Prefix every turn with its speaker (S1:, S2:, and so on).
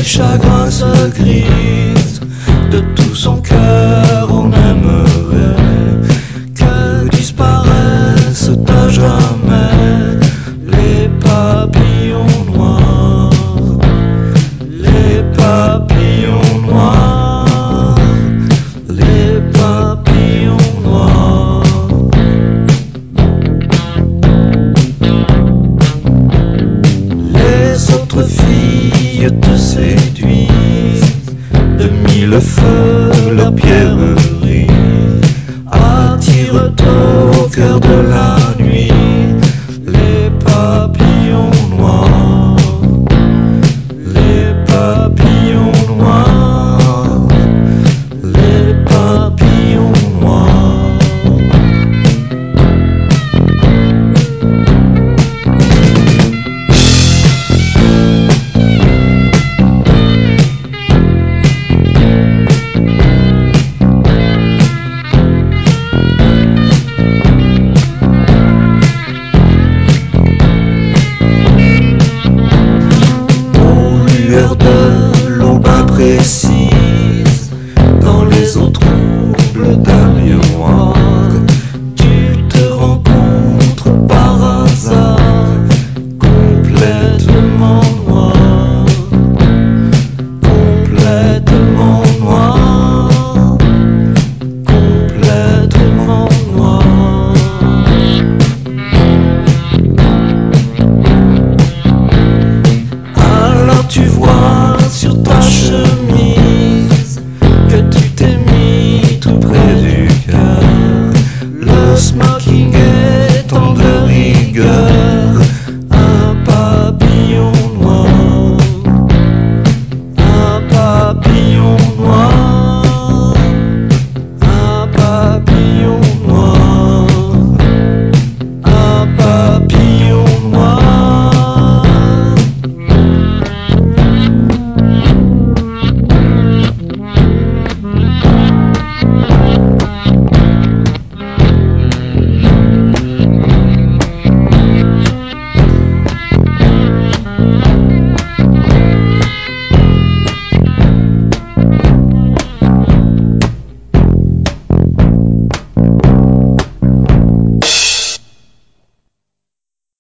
S1: chagrins se grisent. De tout son cœur on aimerait que disparaissent à jamais les papillons noirs, les papillons noirs, les papillons noirs. Les autres filles te séduisent, de mille feux leurs pierres